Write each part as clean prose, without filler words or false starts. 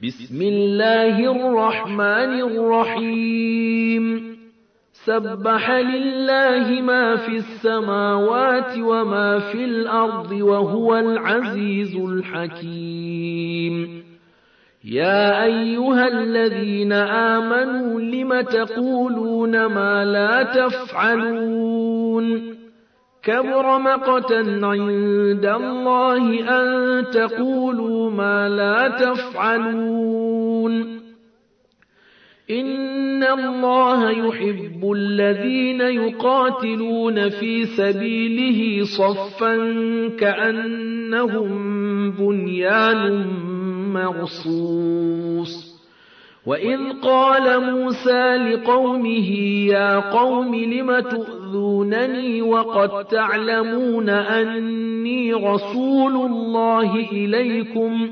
بسم الله الرحمن الرحيم سبح لله ما في السماوات وما في الأرض وهو العزيز الحكيم يا أيها الذين آمنوا لم تقولون ما لا تفعلون كبر مقتا عند الله أن تقولوا ما لا تفعلون إن الله يحب الذين يقاتلون في سبيله صفا كأنهم بنيان مرصوص وإذ قال موسى لقومه يا قوم لم تؤذونني وقد تعلمون أني رسول الله إليكم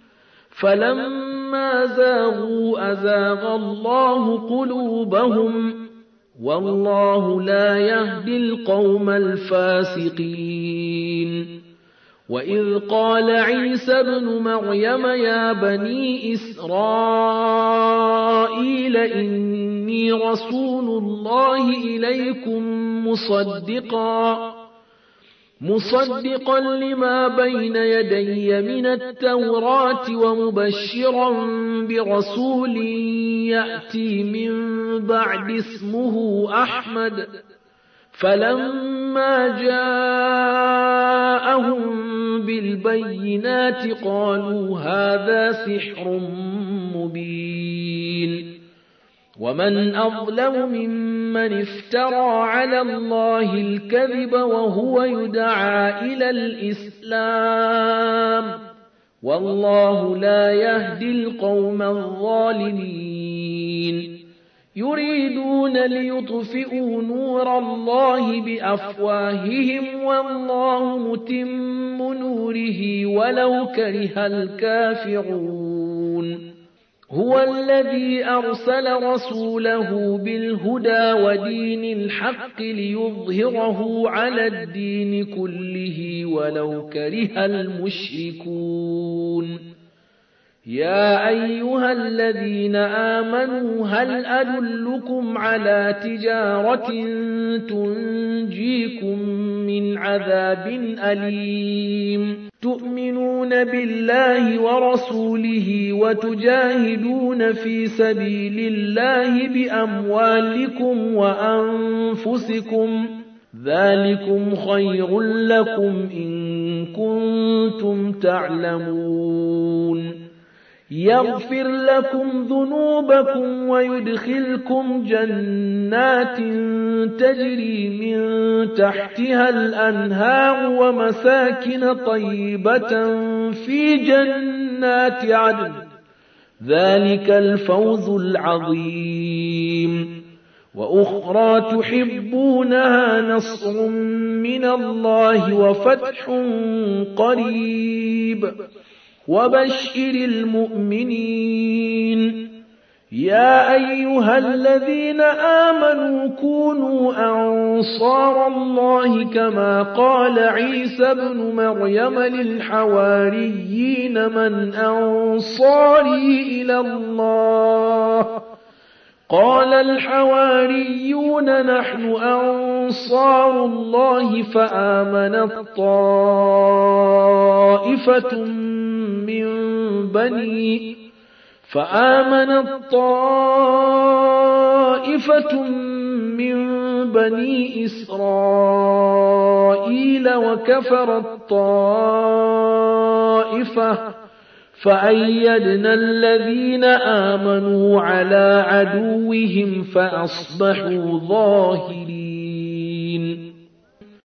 فلما زاغوا أزاغ الله قلوبهم والله لا يهدي القوم الفاسقين وإذ قال عيسى ابن مريم يا بني إسرائيل إني رسول الله إليكم مصدقا لما بين يدي من التوراة ومبشرا برسول يأتي من بعد اسمه أحمد فلما جاءهم بالبينات قالوا هذا سحر مبين ومن أظلم ممن افترى على الله الكذب وهو يدعى إلى الإسلام والله لا يهدي القوم الظالمين يريدون ليطفئوا نور الله بأفواههم والله متم نوره ولو كره الكافرون هو الذي أرسل رسوله بالهدى ودين الحق ليظهره على الدين كله ولو كره المشركون يا أيها الذين آمنوا هل أدلكم على تجارة تنجيكم من عذاب أليم تؤمنون بالله ورسوله وتجاهدون في سبيل الله بأموالكم وأنفسكم ذلكم خير لكم إن كنتم تعلمون يغفر لكم ذنوبكم ويدخلكم جنات تجري من تحتها الأنهار ومساكن طيبة في جنات عدن ذلك الفوز العظيم وأخرى تحبونها نصر من الله وفتح قريب وبشر المؤمنين يا أيها الذين آمنوا كونوا أنصار الله كما قال عيسى ابن مريم للحواريين من أنصاري إلى الله قال الحواريون نحن أنصار الله فآمنت طائفة من بني إسرائيل وكفرت طائفة فأيدنا الذين آمنوا على عدوهم فأصبحوا ظاهرين